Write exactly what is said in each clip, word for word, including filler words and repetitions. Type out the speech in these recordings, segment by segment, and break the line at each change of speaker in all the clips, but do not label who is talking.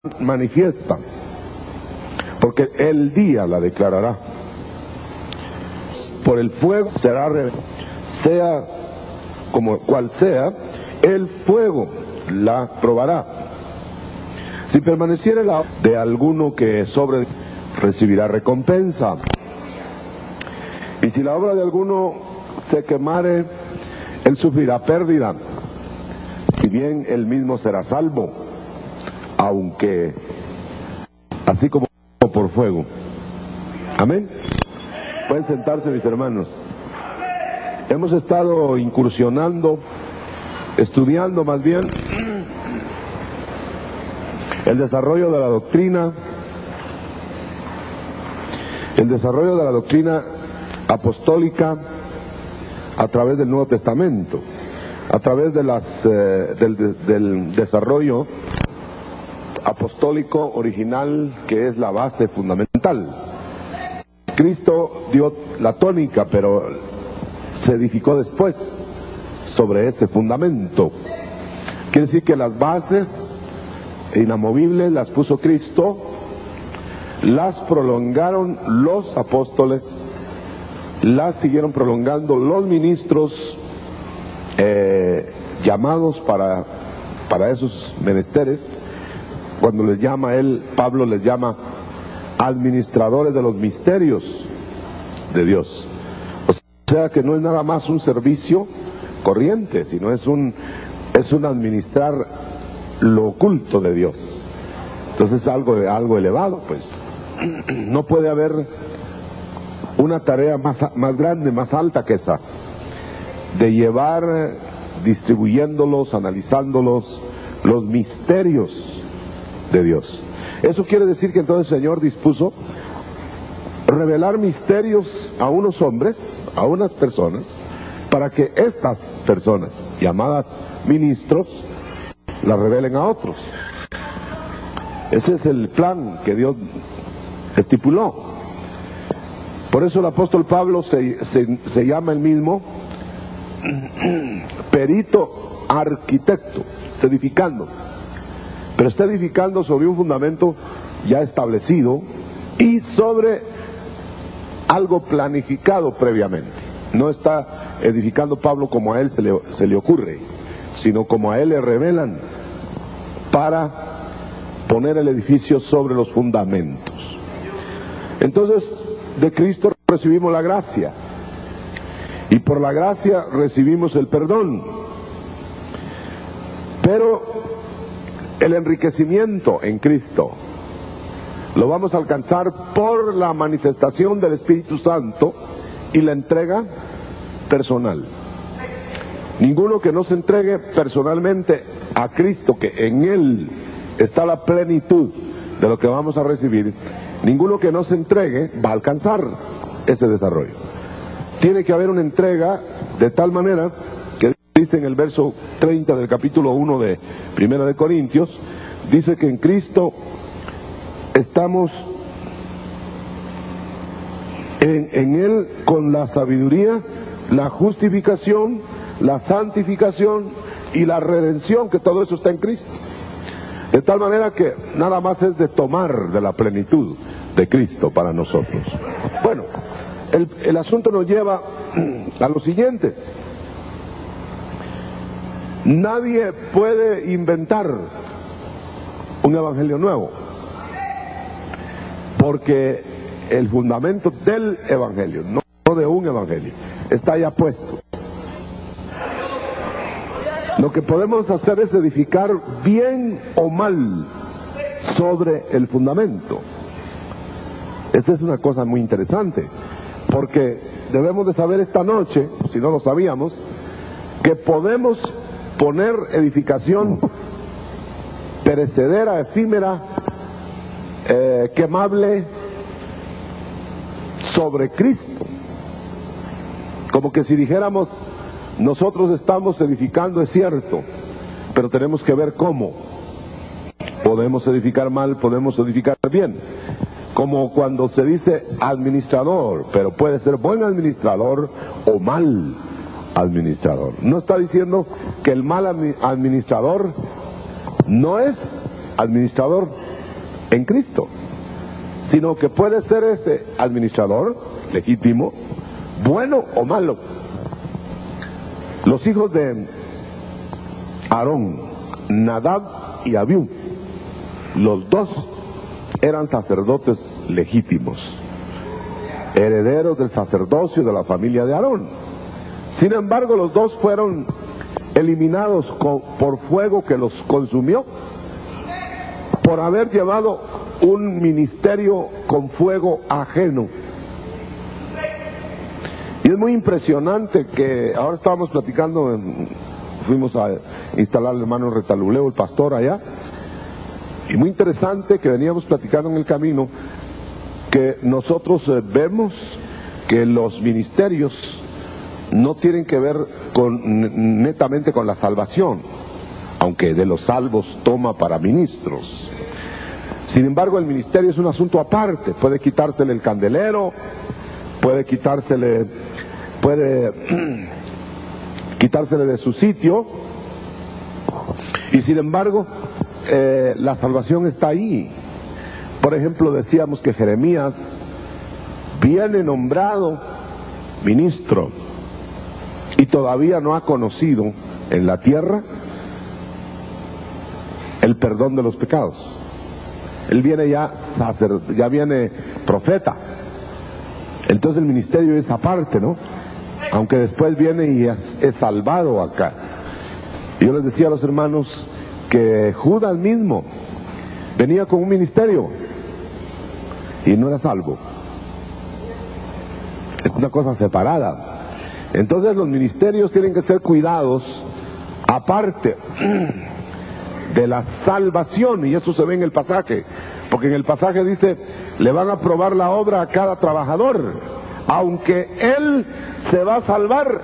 manifiesta, porque el día la declarará. Por el fuego será revelada, sea como cual sea, el fuego la probará. Si permaneciere la de alguno que sobre, recibirá recompensa. Y si la obra de alguno se quemare, él sufrirá pérdida, si bien él mismo será salvo, aunque así como por fuego. Amén. Pueden sentarse, mis hermanos. Hemos estado incursionando, estudiando más bien el desarrollo de la doctrina, el desarrollo de la doctrina apostólica a través del Nuevo Testamento, a través de las eh, del, del desarrollo apostólico original, que es la base fundamental. Cristo dio la tónica, pero se edificó después sobre ese fundamento. Quiere decir que las bases inamovibles las puso Cristo, las prolongaron los apóstoles, las siguieron prolongando los ministros eh, llamados para, para esos menesteres. Cuando les llama él, Pablo les llama administradores de los misterios de Dios. O sea que no es nada más un servicio corriente, sino es un, es un administrar lo oculto de Dios. Entonces es algo, algo elevado, pues. No puede haber una tarea más, más grande, más alta que esa, de llevar, distribuyéndolos, analizándolos, los misterios de Dios. Eso quiere decir que entonces el Señor dispuso revelar misterios a unos hombres, a unas personas, para que estas personas, llamadas ministros, las revelen a otros. Ese es el plan que Dios estipuló. Por eso el apóstol Pablo se, se, se llama el mismo perito arquitecto, está edificando, pero está edificando sobre un fundamento ya establecido y sobre algo planificado previamente. No está edificando Pablo como a él se le, se le ocurre, sino como a él le revelan para poner el edificio sobre los fundamentos. Entonces, de Cristo recibimos la gracia, y por la gracia recibimos el perdón, pero el enriquecimiento en Cristo lo vamos a alcanzar por la manifestación del Espíritu Santo y la entrega personal. Ninguno que no se entregue personalmente a Cristo, que en Él está la plenitud de lo que vamos a recibir, ninguno que no se entregue va a alcanzar ese desarrollo. Tiene que haber una entrega de tal manera que dice en el verso treinta del capítulo uno de Primera de Corintios, dice que en Cristo estamos en, en Él con la sabiduría, la justificación, la santificación y la redención, que todo eso está en Cristo. De tal manera que nada más es de tomar de la plenitud de Cristo para nosotros. Bueno, el, el asunto nos lleva a lo siguiente. Nadie puede inventar un evangelio nuevo, porque el fundamento del evangelio, no de un evangelio, está ya puesto. Lo que podemos hacer es edificar bien o mal sobre el fundamento. Esta es una cosa muy interesante, porque debemos de saber esta noche, si no lo sabíamos, que podemos poner edificación perecedera, efímera, eh, quemable sobre Cristo. Como que si dijéramos, nosotros estamos edificando, es cierto, pero tenemos que ver cómo. Podemos edificar mal, podemos edificar bien. Como cuando se dice administrador, pero puede ser buen administrador o mal administrador. No está diciendo que el mal administrador no es administrador en Cristo, sino que puede ser ese administrador legítimo, bueno o malo. Los hijos de Aarón, Nadab y Abiú, los dos eran sacerdotes legítimos, herederos del sacerdocio de la familia de Aarón. Sin embargo, los dos fueron eliminados con, por fuego que los consumió, por haber llevado un ministerio con fuego ajeno. Y es muy impresionante que ahora estábamos platicando, en, fuimos a instalar al hermano Retaluleo, el pastor allá, y muy interesante que veníamos platicando en el camino, que nosotros eh, vemos que los ministerios no tienen que ver con, netamente con la salvación, aunque de los salvos toma para ministros. Sin embargo, el ministerio es un asunto aparte. Puede quitársele el candelero, puede quitársele, puede quitársele de su sitio, y sin embargo, eh, la salvación está ahí. Por ejemplo, decíamos que Jeremías viene nombrado ministro y todavía no ha conocido en la tierra el perdón de los pecados. Él viene ya sacerdote, ya viene profeta. Entonces el ministerio es aparte, ¿no? Aunque después viene y es, es salvado acá. Yo les decía a los hermanos que Judas mismo venía con un ministerio y no era salvo. Es una cosa separada. Entonces los ministerios tienen que ser cuidados aparte de la salvación, y eso se ve en el pasaje, porque en el pasaje dice, le van a probar la obra a cada trabajador, aunque él se va a salvar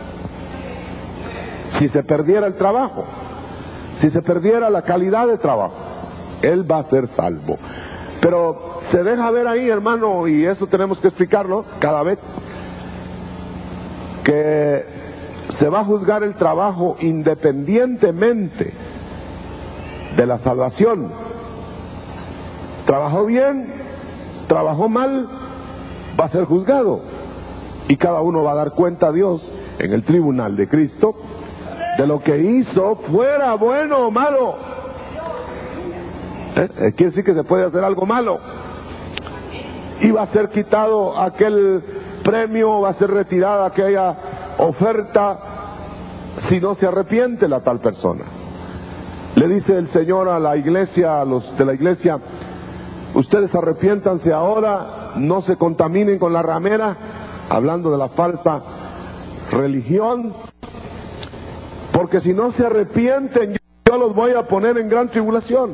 si se perdiera el trabajo, si se perdiera la calidad de trabajo, él va a ser salvo. Pero se deja ver ahí, hermano, y eso tenemos que explicarlo cada vez, que se va a juzgar el trabajo independientemente de la salvación. Trabajó bien, trabajó mal, va a ser juzgado, y cada uno va a dar cuenta a Dios en el tribunal de Cristo de lo que hizo, fuera bueno o malo. ¿Eh? Quiere decir que se puede hacer algo malo y va a ser quitado aquel premio, va a ser retirada aquella oferta si no se arrepiente la tal persona. Le dice el Señor a la iglesia, a los de la iglesia, ustedes arrepiéntanse ahora, no se contaminen con la ramera, hablando de la falsa religión, porque si no se arrepienten, yo los voy a poner en gran tribulación.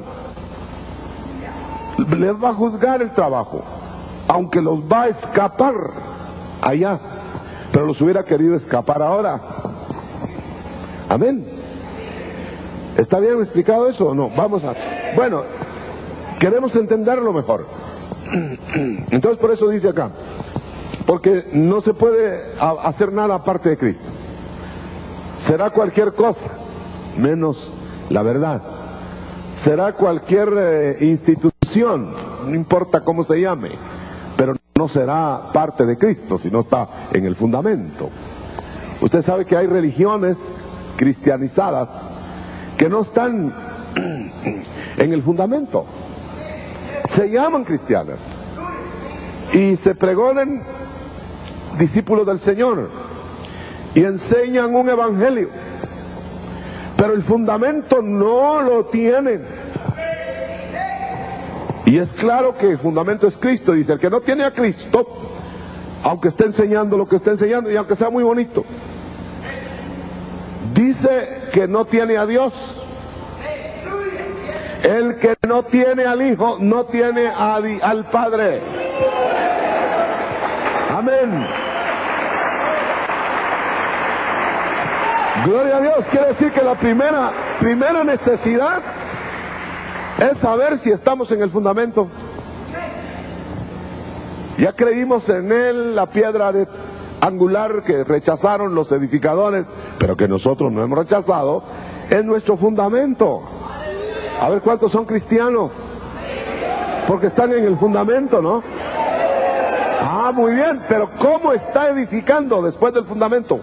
Les va a juzgar el trabajo, aunque los va a escapar allá, pero los hubiera querido escapar ahora. Amén. ¿Está bien explicado eso o no? Vamos a... Bueno, queremos entenderlo mejor. Entonces por eso dice acá, porque no se puede hacer nada aparte de Cristo. Será cualquier cosa menos la verdad. Será cualquier eh, institución, no importa cómo se llame, pero no será parte de Cristo si no está en el fundamento. Usted sabe que hay religiones cristianizadas que no están en el fundamento, se llaman cristianas y se pregonan discípulos del Señor y enseñan un evangelio, pero el fundamento no lo tienen. Y es claro que el fundamento es Cristo. Dice, el que no tiene a Cristo, aunque esté enseñando lo que está enseñando y aunque sea muy bonito, dice que no tiene a Dios. El que no tiene al Hijo, no tiene a, al Padre. Amén. Gloria a Dios. Quiere decir que la primera, primera necesidad es saber si estamos en el fundamento. Ya creímos en él, la piedra de angular que rechazaron los edificadores, pero que nosotros no hemos rechazado, es nuestro fundamento. A ver cuántos son cristianos. Porque están en el fundamento, ¿no? Ah, muy bien, pero ¿cómo está edificando después del fundamento?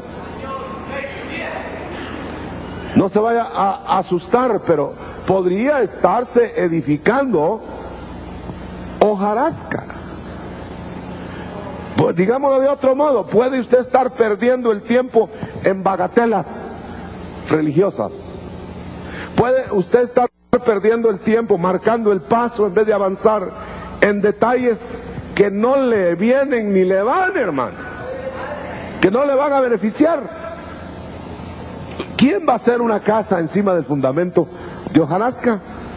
No se vaya a asustar, pero podría estarse edificando hojarasca. Pues digámoslo de otro modo, puede usted estar perdiendo el tiempo en bagatelas religiosas. Puede usted estar perdiendo el tiempo, marcando el paso en vez de avanzar en detalles que no le vienen ni le van, hermano, que no le van a beneficiar. ¿Quién va a hacer una casa encima del fundamento de hojarasca?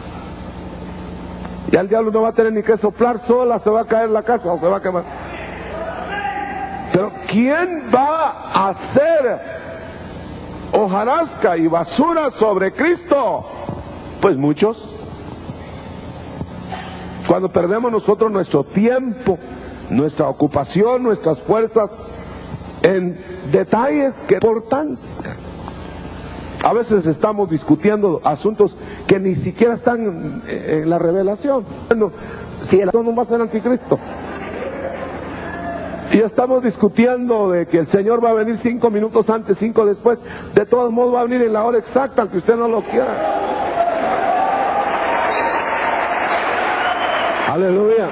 Ya el diablo no va a tener ni que soplar, sola se va a caer la casa o se va a quemar. Pero ¿quién va a hacer hojarasca y basura sobre Cristo? Pues muchos. Cuando perdemos nosotros nuestro tiempo, nuestra ocupación, nuestras fuerzas en detalles que importancia. A veces estamos discutiendo asuntos que ni siquiera están en la revelación. Si el no va a ser anticristo. Y estamos discutiendo de que el Señor va a venir cinco minutos antes, cinco después. De todos modos va a venir en la hora exacta, aunque usted no lo quiera. Aleluya.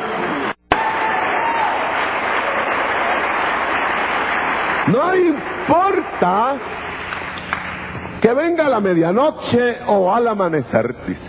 No importa que venga a la medianoche o al amanecer, dice.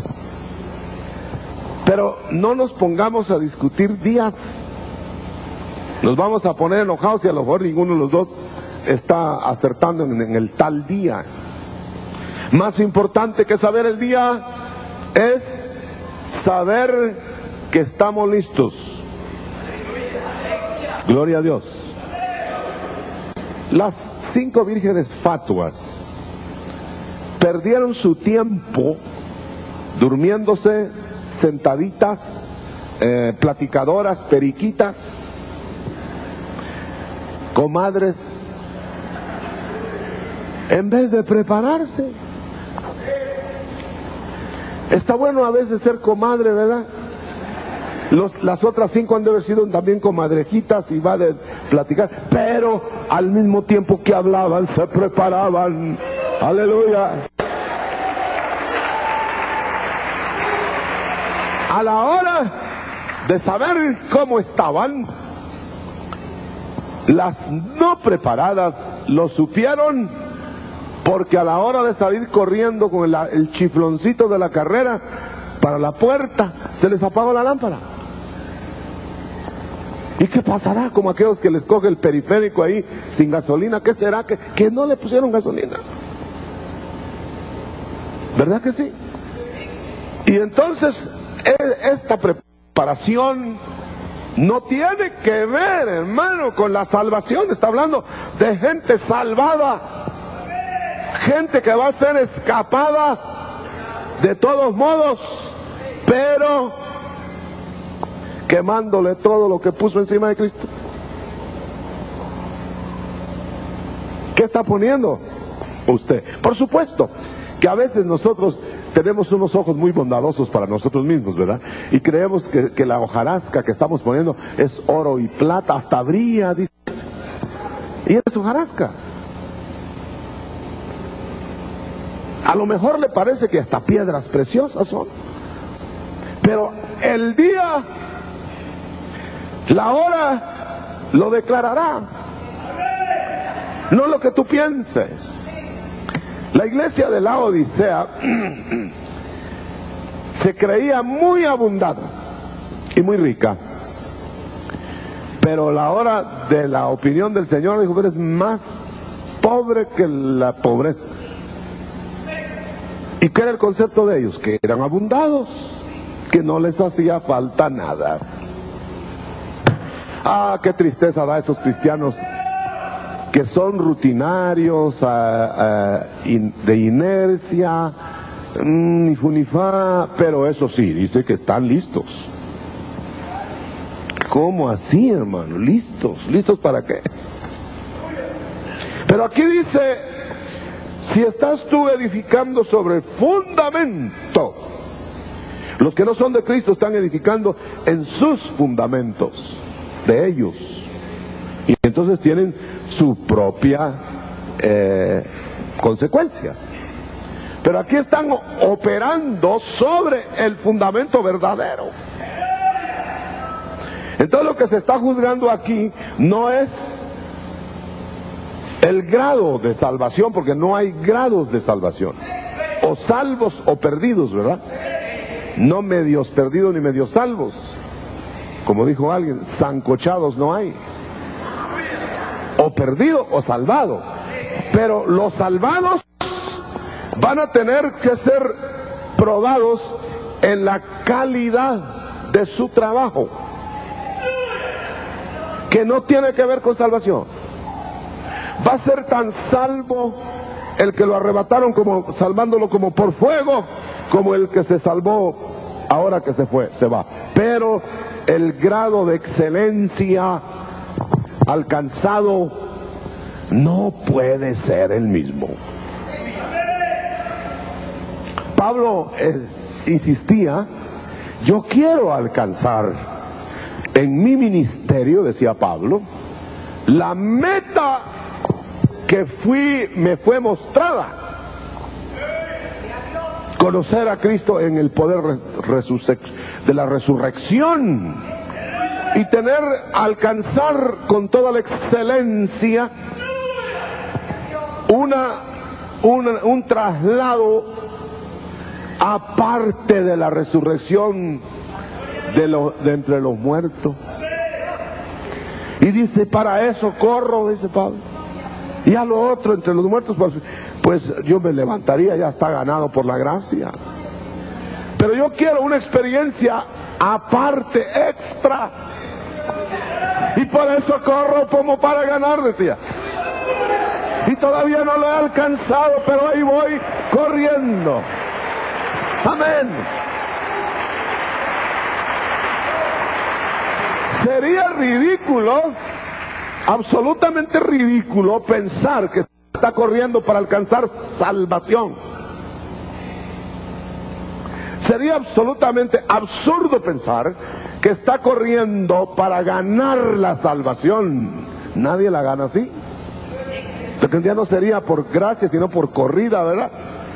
Pero no nos pongamos a discutir días. Nos vamos a poner enojados y a lo mejor ninguno de los dos está acertando en, en el tal día. Más importante que saber el día es saber que estamos listos. Gloria a Dios. Las cinco vírgenes fatuas perdieron su tiempo durmiéndose, sentaditas, eh, platicadoras, periquitas, comadres, en vez de prepararse. Está bueno a veces ser comadre, ¿verdad? Los, las otras cinco han de haber sido también comadrejitas y va de platicar, pero al mismo tiempo que hablaban se preparaban. Aleluya. A la hora de saber cómo estaban, las no preparadas lo supieron, porque a la hora de salir corriendo con el, el chifloncito de la carrera para la puerta, se les apagó la lámpara. ¿Y qué pasará? Como aquellos que les coge el periférico ahí sin gasolina. ¿Qué será? Que, que no le pusieron gasolina. ¿Verdad que sí? Y entonces esta preparación no tiene que ver, hermano, con la salvación. Está hablando de gente salvada, gente que va a ser escapada de todos modos, pero quemándole todo lo que puso encima de Cristo. ¿Qué está poniendo usted? Por supuesto que a veces nosotros tenemos unos ojos muy bondadosos para nosotros mismos, ¿verdad? Y creemos que, que la hojarasca que estamos poniendo es oro y plata, hasta brilla, dice. Y es hojarasca. A lo mejor le parece que hasta piedras preciosas son. Pero el día, la hora, lo declarará. No lo que tú pienses. La iglesia de la Odisea se creía muy abundante y muy rica. Pero la hora de la opinión del Señor dijo, eres más pobre que la pobreza. ¿Y qué era el concepto de ellos? Que eran abundados, que no les hacía falta nada. Ah, qué tristeza da a esos cristianos que son rutinarios, uh, uh, in, de inercia, mm, ni fu ni fa, pero eso sí, dice que están listos. ¿Cómo así, hermano? ¿Listos? ¿Listos para qué? Pero aquí dice, si estás tú edificando sobre el fundamento, Los que no son de Cristo están edificando en sus fundamentos, de ellos. Y entonces tienen su propia eh, consecuencia. Pero aquí están operando sobre el fundamento verdadero. Entonces lo que se está juzgando aquí no es el grado de salvación, porque no hay grados de salvación. O salvos o perdidos, ¿verdad? No medios perdidos ni medios salvos. Como dijo alguien, sancochados no hay. O perdido o salvado. Pero los salvados van a tener que ser probados en la calidad de su trabajo, que no tiene que ver con salvación. Va a ser tan salvo el que lo arrebataron como salvándolo como por fuego, como el que se salvó ahora que se fue, se va. Pero el grado de excelencia alcanzado no puede ser el mismo. Pablo eh, insistía, yo quiero alcanzar en mi ministerio, decía Pablo, la meta que fui, me fue mostrada, conocer a Cristo en el poder de la resurrección y tener, alcanzar con toda la excelencia una, una un traslado aparte de la resurrección de, lo, de entre los muertos. Y dice, para eso corro, dice Pablo. Y a lo otro, entre los muertos, pues, pues yo me levantaría, ya está ganado por la gracia. Pero yo quiero una experiencia aparte, extra. Y por eso corro como para ganar, decía. Y todavía no lo he alcanzado, pero ahí voy corriendo. Amén. Sería ridículo, absolutamente ridículo, pensar que está corriendo para alcanzar salvación. Sería absolutamente absurdo pensar que está corriendo para ganar la salvación. Nadie la gana así. Porque ya no sería por gracia, sino por corrida, ¿verdad?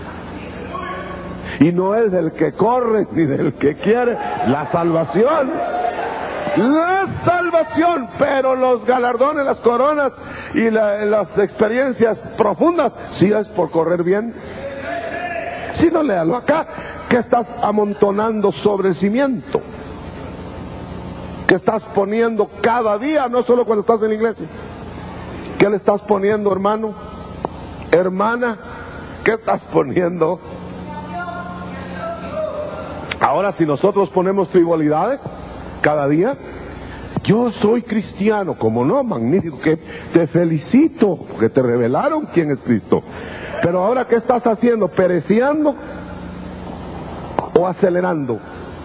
Y no es del que corre ni del que quiere la salvación. La salvación, pero los galardones, las coronas y la, las experiencias profundas, si es por correr bien. Si no, léalo acá, que estás amontonando sobre el cimiento, que estás poniendo cada día, no solo cuando estás en la iglesia. ¿Qué le estás poniendo, hermano? Hermana, ¿qué estás poniendo? Ahora, si nosotros ponemos frivolidades cada día, yo soy cristiano, ¿cómo no? Magnífico, que te felicito, porque te revelaron quién es Cristo. Pero ahora, ¿qué estás haciendo? ¿Pereciendo o acelerando?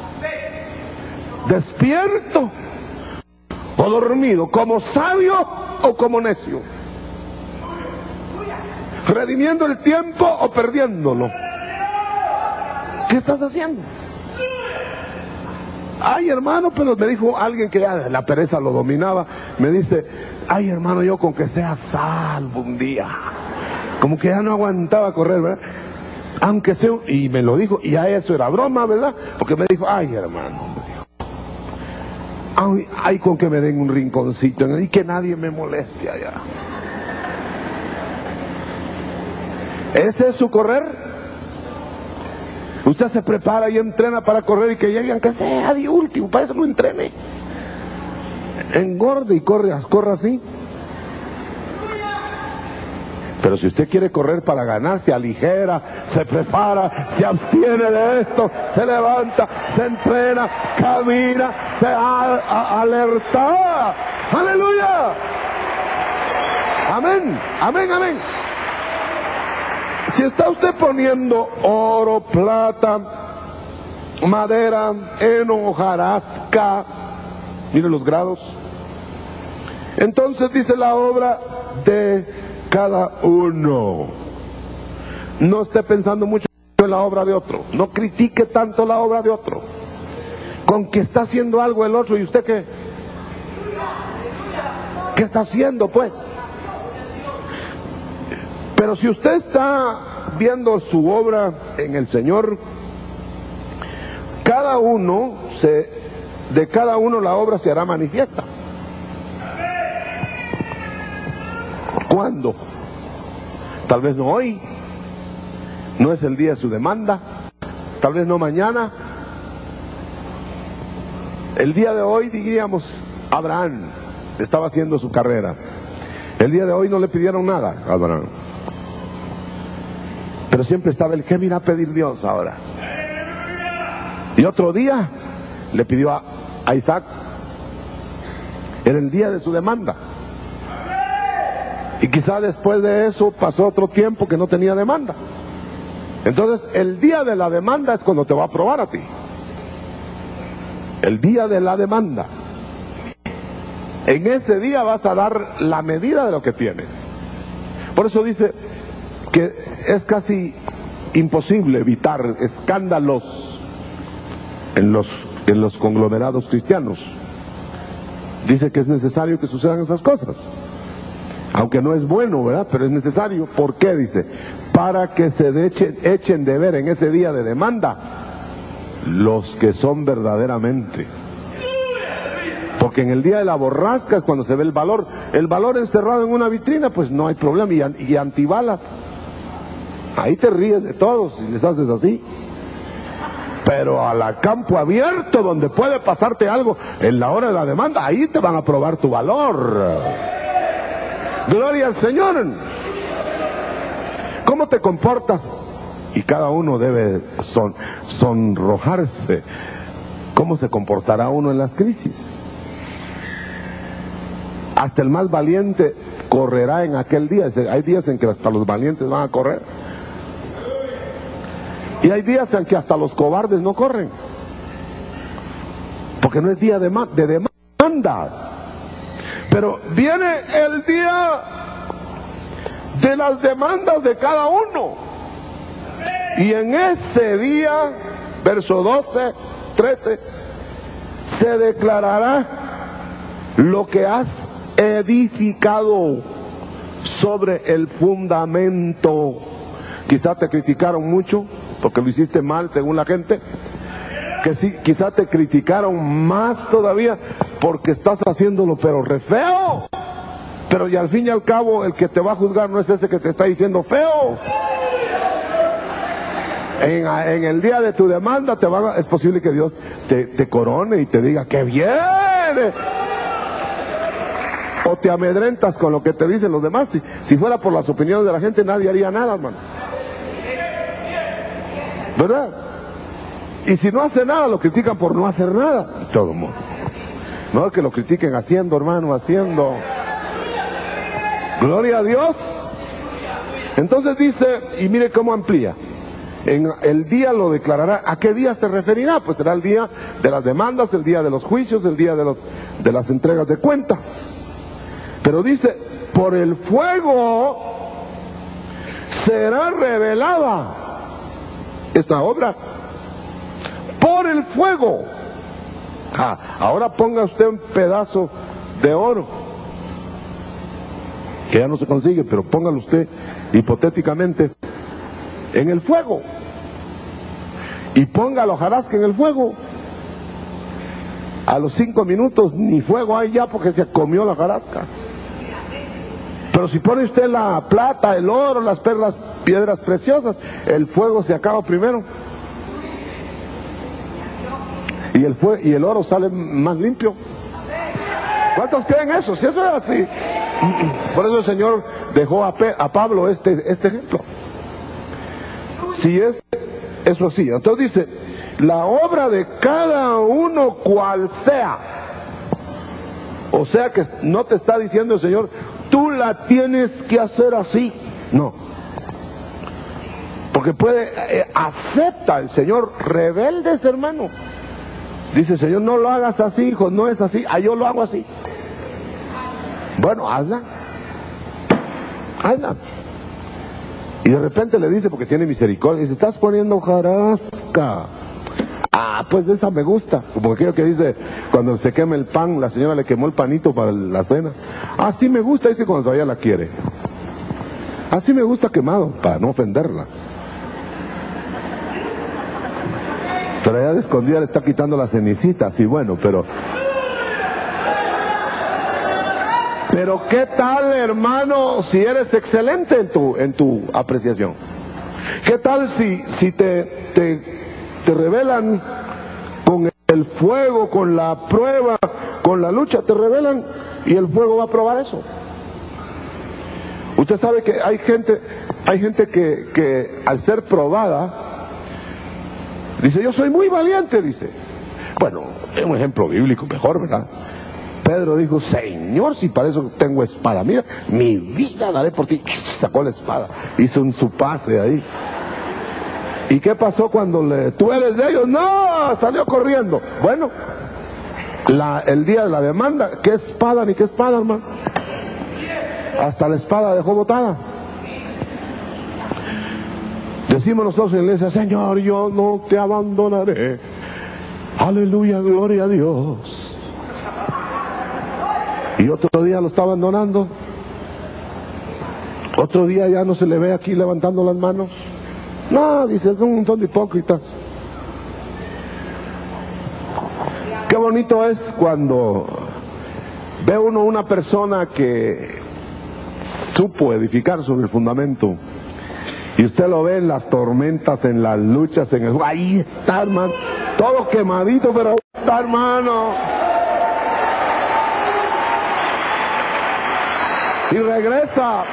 ¿Despierto o dormido? ¿Como sabio o como necio? ¿Redimiendo el tiempo o perdiéndolo? ¿Qué estás haciendo? Ay, hermano, pero me dijo alguien que ya la pereza lo dominaba, me dice, ay, hermano, yo con que sea salvo un día, como que ya no aguantaba correr, ¿verdad? Aunque sea, y me lo dijo, y ya eso era broma, ¿verdad? Porque me dijo, ay, hermano, me dijo, ay, ay, con que me den un rinconcito y que nadie me moleste allá. ¿Ese es su correr? Usted se prepara y entrena para correr y que llegue aunque sea de último, para eso no entrene. Engorde y corre, corra así. Pero si usted quiere correr para ganar, se aligera, se prepara, se abstiene de esto, se levanta, se entrena, camina, se a, a, alerta. ¡Aleluya! Amén, amén, amén. Si está usted poniendo oro, plata, madera, heno, hojarasca, mire los grados, entonces dice la obra de cada uno. No esté pensando mucho tanto en la obra de otro, no critique tanto la obra de otro. Con que está haciendo algo el otro, ¿y usted qué? ¿Qué está haciendo, pues? Pero si usted está viendo su obra en el Señor, cada uno se, de cada uno la obra se hará manifiesta. ¿Cuándo? Tal vez no hoy, no es el día de su demanda, tal vez no mañana. El día de hoy, diríamos, Abraham estaba haciendo su carrera. El día de hoy no le pidieron nada a Abraham, pero siempre estaba el, ¿qué me irá a pedir Dios ahora? Y otro día le pidió a, a Isaac. Era el día de su demanda. Y quizá después de eso pasó otro tiempo que no tenía demanda. Entonces el día de la demanda es cuando te va a probar a ti. El día de la demanda. En ese día vas a dar la medida de lo que tienes. Por eso dice que es casi imposible evitar escándalos en los, en los conglomerados cristianos. Dice que es necesario que sucedan esas cosas. Aunque no es bueno, ¿verdad? Pero es necesario. ¿Por qué? Dice, para que se echen, echen de ver en ese día de demanda los que son verdaderamente. Porque en el día de la borrasca es cuando se ve el valor. El valor encerrado en una vitrina, pues no hay problema. Y, y antibalas, ahí te ríes de todos y les haces así. Pero a la campo abierto, donde puede pasarte algo en la hora de la demanda, ahí te van a probar tu valor. Gloria al Señor. ¿Cómo te comportas? Y cada uno debe son, sonrojarse. ¿Cómo se comportará uno en las crisis? Hasta el más valiente correrá en aquel día. Hay días en que hasta los valientes van a correr. Y hay días en que hasta los cobardes no corren. Porque no es día de, de demanda. Pero viene el día de las demandas de cada uno. Y en ese día, verso doce, trece, se declarará lo que has edificado sobre el fundamento. Quizá te criticaron mucho porque lo hiciste mal según la gente. Que sí, quizá te criticaron más todavía porque estás haciéndolo pero re feo. Pero y al fin y al cabo el que te va a juzgar no es ese que te está diciendo feo. En, en el día de tu demanda te va a, es posible que Dios te, te corone y te diga ¡qué bien! O te amedrentas con lo que te dicen los demás. Si, si fuera por las opiniones de la gente nadie haría nada, hermano. ¿Verdad? Y si no hace nada, lo critican por no hacer nada. Todo el mundo. No que lo critiquen haciendo, hermano, haciendo. Gloria a Dios. Entonces dice, y mire cómo amplía. En el día lo declarará. ¿A qué día se referirá? Pues será el día de las demandas, el día de los juicios, el día de, los, de las entregas de cuentas. Pero dice, por el fuego será revelada esta obra. Por el fuego. Ah, ahora ponga usted un pedazo de oro, que ya no se consigue, pero póngalo usted hipotéticamente en el fuego. Y ponga la hojarasca en el fuego. A los cinco minutos ni fuego hay ya porque se comió la hojarasca. Pero si pone usted la plata, el oro, las perlas, piedras preciosas, el fuego se acaba primero. Y el, fue, y el oro sale más limpio. ¿Cuántos creen eso? Si eso es así. Por eso el Señor dejó a, Pe, a Pablo este, este ejemplo. Si es eso así. Entonces dice, la obra de cada uno cual sea. O sea que no te está diciendo el Señor, tú la tienes que hacer así. No. Porque puede, eh, acepta el Señor rebeldes, hermano. Dice, Señor, no lo hagas así, hijo, no es así. Ah, yo lo hago así. Bueno, hazla. Hazla. Y de repente le dice, porque tiene misericordia, dice, estás poniendo hojarasca. Ah, pues esa me gusta. Como aquello que dice, cuando se quema el pan, la señora le quemó el panito para la cena. Así me gusta, dice, cuando todavía la quiere. Así me gusta quemado, para no ofenderla. Pero allá de escondida le está quitando las cenicitas, y bueno, pero... Pero ¿qué tal, hermano, si eres excelente en tu, en tu apreciación? ¿Qué tal si, si te, te, te revelan con el fuego, con la prueba, con la lucha, te revelan y el fuego va a probar eso? Usted sabe que hay gente, hay gente que, que al ser probada, dice, yo soy muy valiente, dice. Bueno, es un ejemplo bíblico mejor, ¿verdad? Pedro dijo, Señor, si para eso tengo espada, mira, mi vida daré por ti. Sacó la espada, hizo un su pase ahí. ¿Y qué pasó cuando le, tú eres de ellos? No, salió corriendo. Bueno, la, el día de la demanda, ¿qué espada ni qué espada, hermano? Hasta la espada dejó botada. Decimos nosotros en la iglesia, Señor, yo no te abandonaré. Aleluya, gloria a Dios. Y otro día lo está abandonando. Otro día ya no se le ve aquí levantando las manos. No, dice, es un montón de hipócritas. Qué bonito es cuando ve uno una persona que supo edificar sobre el fundamento, y usted lo ve en las tormentas, en las luchas, en el... ahí está, hermano, todo quemadito, pero ahí está, hermano. Y regresa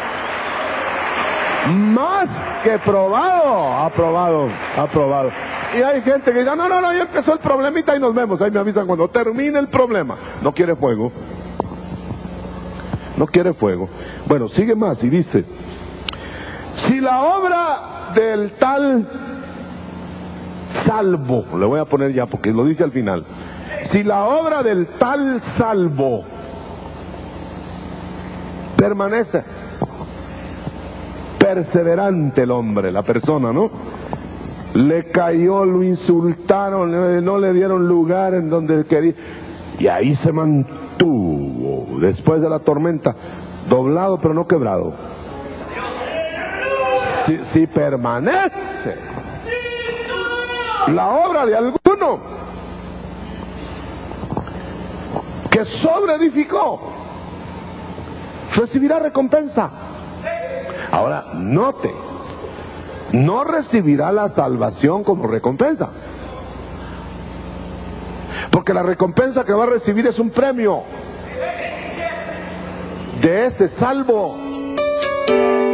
más que probado, aprobado, aprobado. Y hay gente que dice, no, no, no, ya empezó el problemita y nos vemos. Ahí me avisan cuando termine el problema. No quiere fuego. No quiere fuego. Bueno, sigue más y dice, si la obra del tal Salvo, le voy a poner ya porque lo dice al final, si la obra del tal Salvo permanece, perseverante el hombre, la persona, ¿no? Le cayó, lo insultaron, no le dieron lugar en donde quería, y ahí se mantuvo, después de la tormenta, doblado pero no quebrado. Si, si permanece la obra de alguno que sobreedificó, recibirá recompensa. Ahora, note, no recibirá la salvación como recompensa, porque la recompensa que va a recibir es un premio de ese salvo.